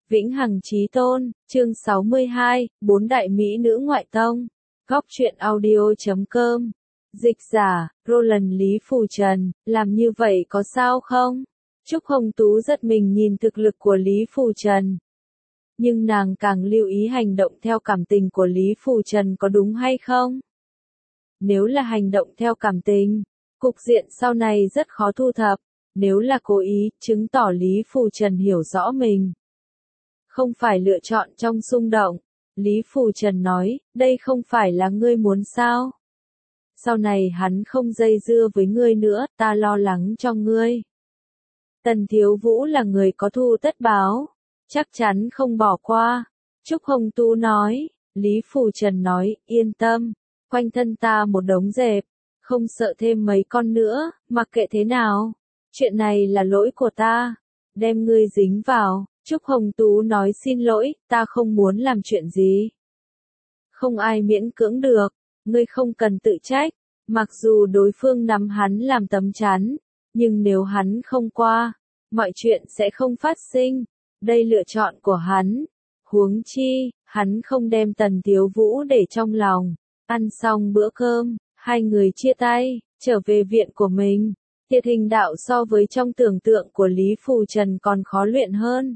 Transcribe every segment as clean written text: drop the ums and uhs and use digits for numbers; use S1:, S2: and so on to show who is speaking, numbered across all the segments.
S1: Vĩnh Hằng Chí Tôn, chương 62, Bốn đại mỹ nữ ngoại tông. Góc truyện audio.com. Dịch giả, Roland Lý Phù Trần, làm như vậy có sao không? Trúc Hồng Tú giật mình nhìn thực lực của Lý Phù Trần. Nhưng nàng càng lưu ý hành động theo cảm tình của Lý Phù Trần có đúng hay không? Nếu là hành động theo cảm tình, cục diện sau này rất khó thu thập. Nếu là cố ý, chứng tỏ Lý Phù Trần hiểu rõ mình. Không phải lựa chọn trong xung động. Lý Phù Trần nói, đây không phải là ngươi muốn sao? Sau này hắn không dây dưa với ngươi nữa, ta lo lắng cho ngươi. Tần Thiếu Vũ là người có thù tất báo, chắc chắn không bỏ qua. Trúc Hồng Tú nói, Lý Phù Trần nói, yên tâm, quanh thân ta một đống dẹp, không sợ thêm mấy con nữa, mặc kệ thế nào. Chuyện này là lỗi của ta, đem ngươi dính vào. Trúc Hồng Tú nói xin lỗi, ta không muốn làm chuyện gì. Không ai miễn cưỡng được, ngươi không cần tự trách, mặc dù đối phương nắm hắn làm tấm chắn, nhưng nếu hắn không qua, mọi chuyện sẽ không phát sinh, đây lựa chọn của hắn. Huống chi, hắn không đem Tần Thiếu Vũ để trong lòng. Ăn xong bữa cơm, hai người chia tay, trở về viện của mình. Thiệt hình đạo so với trong tưởng tượng của Lý Phù Trần còn khó luyện hơn.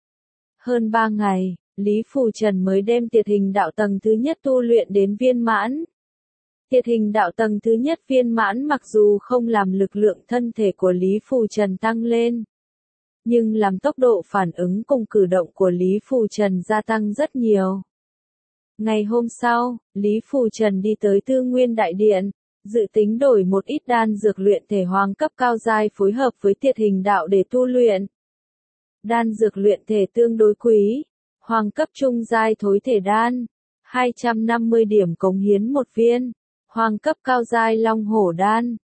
S1: Hơn 3 ngày, Lý Phù Trần mới đem tiệt hình đạo tầng thứ nhất tu luyện đến viên mãn. Tiệt hình đạo tầng thứ nhất viên mãn mặc dù không làm lực lượng thân thể của Lý Phù Trần tăng lên, nhưng làm tốc độ phản ứng cùng cử động của Lý Phù Trần gia tăng rất nhiều. Ngày hôm sau, Lý Phù Trần đi tới Tư Nguyên Đại Điện, dự tính đổi một ít đan dược luyện thể hoàng cấp cao giai phối hợp với tiệt hình đạo để tu luyện. Đan dược luyện thể tương đối quý, hoàng cấp trung giai thối thể đan, 250 điểm cống hiến một viên, hoàng cấp cao giai long hổ đan,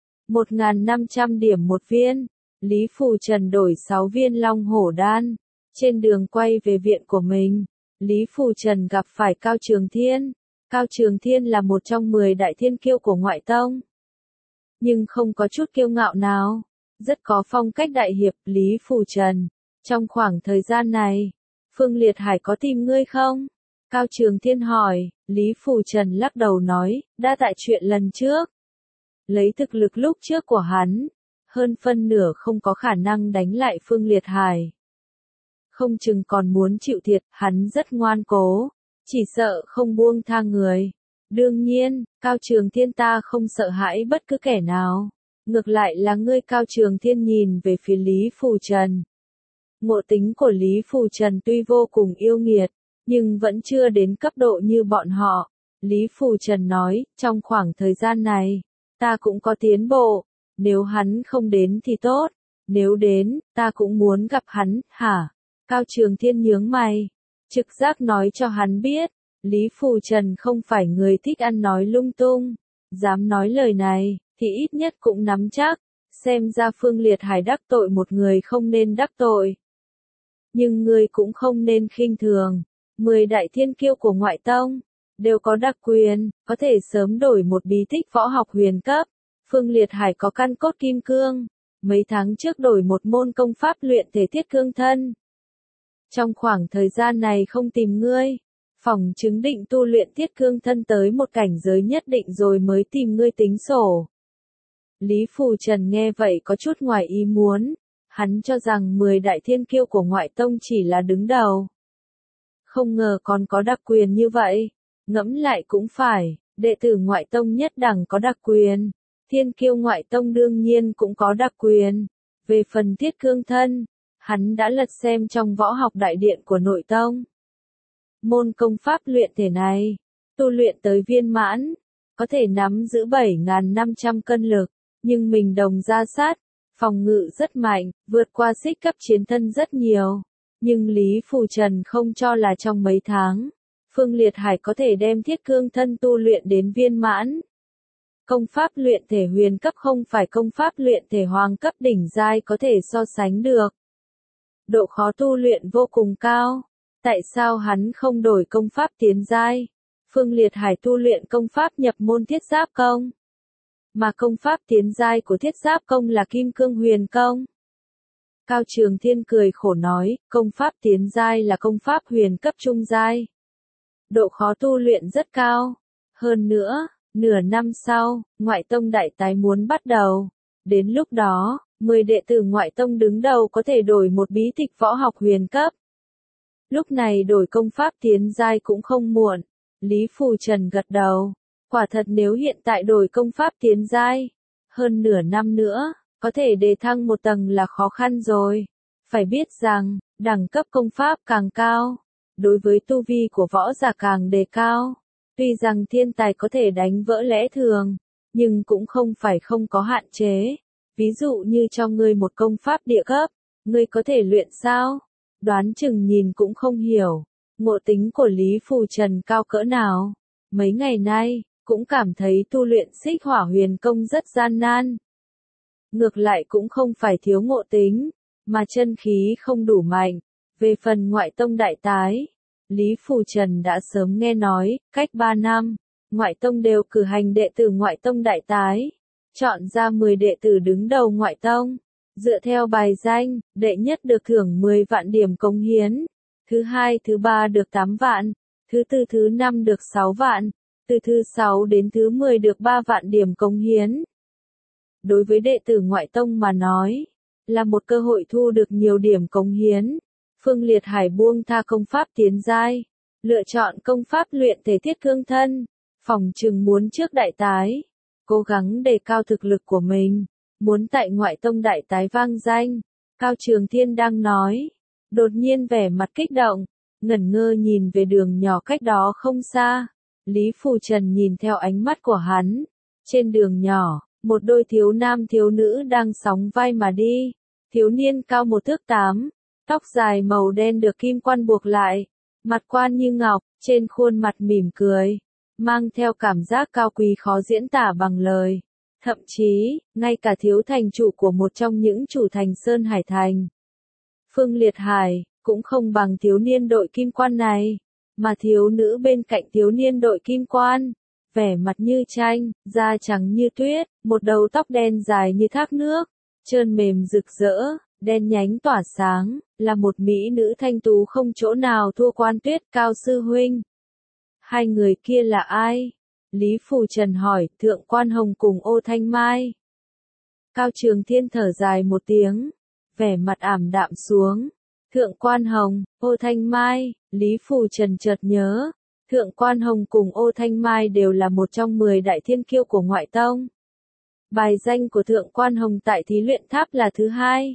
S1: 1.500 điểm một viên. Lý Phù Trần đổi 6 viên long hổ đan. Trên đường quay về viện của mình, Lý Phù Trần gặp phải Cao Trường Thiên. Cao Trường Thiên là một trong 10 đại thiên kiêu của ngoại tông, nhưng không có chút kiêu ngạo nào, rất có phong cách đại hiệp. Lý Phù Trần, trong khoảng thời gian này, Phương Liệt Hải có tìm ngươi không? Cao Trường Thiên hỏi. Lý Phù Trần lắc đầu nói, đã tại chuyện lần trước. Lấy thực lực lúc trước của hắn, hơn phân nửa không có khả năng đánh lại Phương Liệt Hải. Không chừng còn muốn chịu thiệt, hắn rất ngoan cố, chỉ sợ không buông tha người. Đương nhiên, Cao Trường Thiên ta không sợ hãi bất cứ kẻ nào. Ngược lại là ngươi. Cao Trường Thiên nhìn về phía Lý Phù Trần. Ngộ tính của Lý Phù Trần tuy vô cùng yêu nghiệt, nhưng vẫn chưa đến cấp độ như bọn họ. Lý Phù Trần nói, trong khoảng thời gian này, ta cũng có tiến bộ. Nếu hắn không đến thì tốt, nếu đến, ta cũng muốn gặp hắn, hả? Cao Trường Thiên nhướng mày, trực giác nói cho hắn biết, Lý Phù Trần không phải người thích ăn nói lung tung, dám nói lời này, thì ít nhất cũng nắm chắc, xem ra Phương Liệt Hải đắc tội một người không nên đắc tội. Nhưng ngươi cũng không nên khinh thường, 10 đại thiên kiêu của ngoại tông, đều có đặc quyền, có thể sớm đổi một bí tích võ học huyền cấp. Phương Liệt Hải có căn cốt kim cương, mấy tháng trước đổi một môn công pháp luyện thể thiết cương thân. Trong khoảng thời gian này không tìm ngươi, phỏng chứng định tu luyện thiết cương thân tới một cảnh giới nhất định rồi mới tìm ngươi tính sổ. Lý Phù Trần nghe vậy có chút ngoài ý muốn, hắn cho rằng 10 đại thiên kiêu của ngoại tông chỉ là đứng đầu. Không ngờ còn có đặc quyền như vậy, ngẫm lại cũng phải, đệ tử ngoại tông nhất đẳng có đặc quyền. Thiên kiêu ngoại tông đương nhiên cũng có đặc quyền. Về phần thiết cương thân, hắn đã lật xem trong võ học đại điện của nội tông. Môn công pháp luyện thể này, tu luyện tới viên mãn, có thể nắm giữ 7.500 cân lực, nhưng mình đồng ra sát, phòng ngự rất mạnh, vượt qua xích cấp chiến thân rất nhiều. Nhưng Lý Phù Trần không cho là trong mấy tháng, Phương Liệt Hải có thể đem thiết cương thân tu luyện đến viên mãn. Công pháp luyện thể huyền cấp không phải công pháp luyện thể hoàng cấp đỉnh giai có thể so sánh được. Độ khó tu luyện vô cùng cao. Tại sao hắn không đổi công pháp tiến giai? Phương Liệt Hải tu luyện công pháp nhập môn thiết giáp công, mà công pháp tiến giai của thiết giáp công là kim cương huyền công. Cao Trường Thiên cười khổ nói, công pháp tiến giai là công pháp huyền cấp trung giai. Độ khó tu luyện rất cao. Hơn nữa, nửa năm sau, ngoại tông đại tái muốn bắt đầu. Đến lúc đó, 10 đệ tử ngoại tông đứng đầu có thể đổi một bí tịch võ học huyền cấp. Lúc này đổi công pháp tiến giai cũng không muộn. Lý Phù Trần gật đầu. Quả thật nếu hiện tại đổi công pháp tiến giai, hơn nửa năm nữa, có thể đề thăng một tầng là khó khăn rồi. Phải biết rằng, đẳng cấp công pháp càng cao, đối với tu vi của võ giả càng đề cao. Tuy rằng thiên tài có thể đánh vỡ lẽ thường, nhưng cũng không phải không có hạn chế. Ví dụ như cho ngươi một công pháp địa cấp, ngươi có thể luyện sao? Đoán chừng nhìn cũng không hiểu. Ngộ tính của Lý Phù Trần cao cỡ nào? Mấy ngày nay, cũng cảm thấy tu luyện Xích Hỏa Huyền Công rất gian nan. Ngược lại cũng không phải thiếu ngộ tính, mà chân khí không đủ mạnh. Về phần ngoại tông đại tái, Lý Phù Trần đã sớm nghe nói, cách 3 năm, ngoại tông đều cử hành đệ tử ngoại tông đại tái, chọn ra 10 đệ tử đứng đầu ngoại tông, dựa theo bài danh, đệ nhất được thưởng 10 vạn điểm cống hiến, thứ hai thứ ba được 8 vạn, thứ tư thứ năm được 6 vạn, từ thứ 6 đến thứ 10 được 3 vạn điểm cống hiến. Đối với đệ tử ngoại tông mà nói, là một cơ hội thu được nhiều điểm cống hiến. Phương Liệt Hải buông tha công pháp tiến giai, lựa chọn công pháp luyện thể thiết cương thân, phỏng chừng muốn trước đại tái, cố gắng đề cao thực lực của mình, muốn tại ngoại tông đại tái vang danh. Cao Trường Thiên đang nói, đột nhiên vẻ mặt kích động, ngẩn ngơ nhìn về đường nhỏ cách đó không xa. Lý Phù Trần nhìn theo ánh mắt của hắn, trên đường nhỏ, một đôi thiếu nam thiếu nữ đang sóng vai mà đi. Thiếu niên cao 1 thước 8, tóc dài màu đen được kim quan buộc lại, mặt quan như ngọc, trên khuôn mặt mỉm cười, mang theo cảm giác cao quý khó diễn tả bằng lời. Thậm chí, ngay cả thiếu thành chủ của một trong những chủ thành Sơn Hải Thành, Phương Liệt Hải, cũng không bằng thiếu niên đội kim quan này, mà thiếu nữ bên cạnh thiếu niên đội kim quan, vẻ mặt như tranh, da trắng như tuyết, một đầu tóc đen dài như thác nước, trơn mềm rực rỡ, đen nhánh tỏa sáng, là một mỹ nữ thanh tú không chỗ nào thua Quan Tuyết. Cao sư huynh. Hai người kia là ai? Lý Phù Trần hỏi. Thượng Quan Hồng cùng Ô Thanh Mai. Cao Trường Thiên thở dài một tiếng, vẻ mặt ảm đạm xuống. Thượng Quan Hồng, Ô Thanh Mai. Lý Phù Trần chợt nhớ, Thượng Quan Hồng cùng Ô Thanh Mai đều là một trong 10 đại thiên kiêu của ngoại tông. Bài danh của Thượng Quan Hồng tại thí luyện tháp là thứ 2.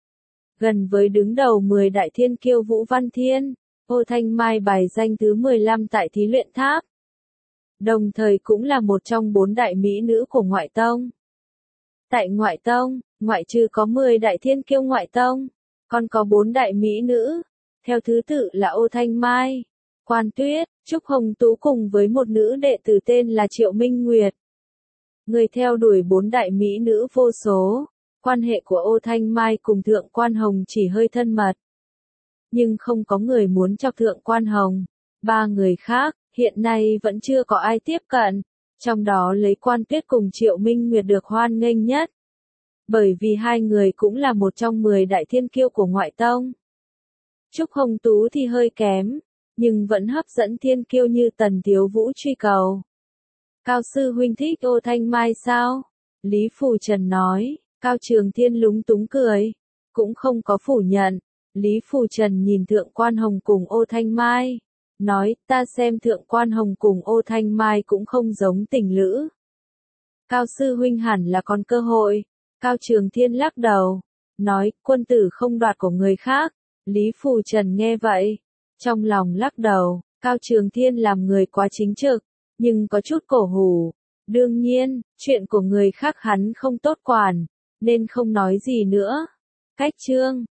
S1: Gần với đứng đầu 10 đại thiên kiêu Vũ Văn Thiên, Ô Thanh Mai bài danh thứ 15 tại thí luyện tháp. Đồng thời cũng là một trong 4 đại mỹ nữ của ngoại tông. Tại ngoại tông, ngoại trừ có 10 đại thiên kiêu ngoại tông, còn có 4 đại mỹ nữ, theo thứ tự là Ô Thanh Mai, Quan Tuyết, Trúc Hồng Tú cùng với một nữ đệ tử tên là Triệu Minh Nguyệt. Người theo đuổi 4 đại mỹ nữ vô số. Quan hệ của Ô Thanh Mai cùng Thượng Quan Hồng chỉ hơi thân mật. Nhưng không có người muốn chọc Thượng Quan Hồng. 3 người khác, hiện nay vẫn chưa có ai tiếp cận. Trong đó lấy Quan Tuyết cùng Triệu Minh Nguyệt được hoan nghênh nhất. Bởi vì hai người cũng là một trong 10 đại thiên kiêu của ngoại tông. Trúc Hồng Tú thì hơi kém, nhưng vẫn hấp dẫn thiên kiêu như Tần Thiếu Vũ truy cầu. Cao sư huynh thích Ô Thanh Mai sao? Lý Phù Trần nói. Cao Trường Thiên lúng túng cười, cũng không có phủ nhận. Lý Phù Trần nhìn Thượng Quan Hồng cùng Ô Thanh Mai, nói, ta xem Thượng Quan Hồng cùng Ô Thanh Mai cũng không giống tình lữ. Cao sư huynh hẳn là còn cơ hội. Cao Trường Thiên lắc đầu, nói, quân tử không đoạt của người khác. Lý Phù Trần nghe vậy, trong lòng lắc đầu. Cao Trường Thiên làm người quá chính trực, nhưng có chút cổ hủ. Đương nhiên, chuyện của người khác hắn không tốt quản, nên không nói gì nữa. Cách chương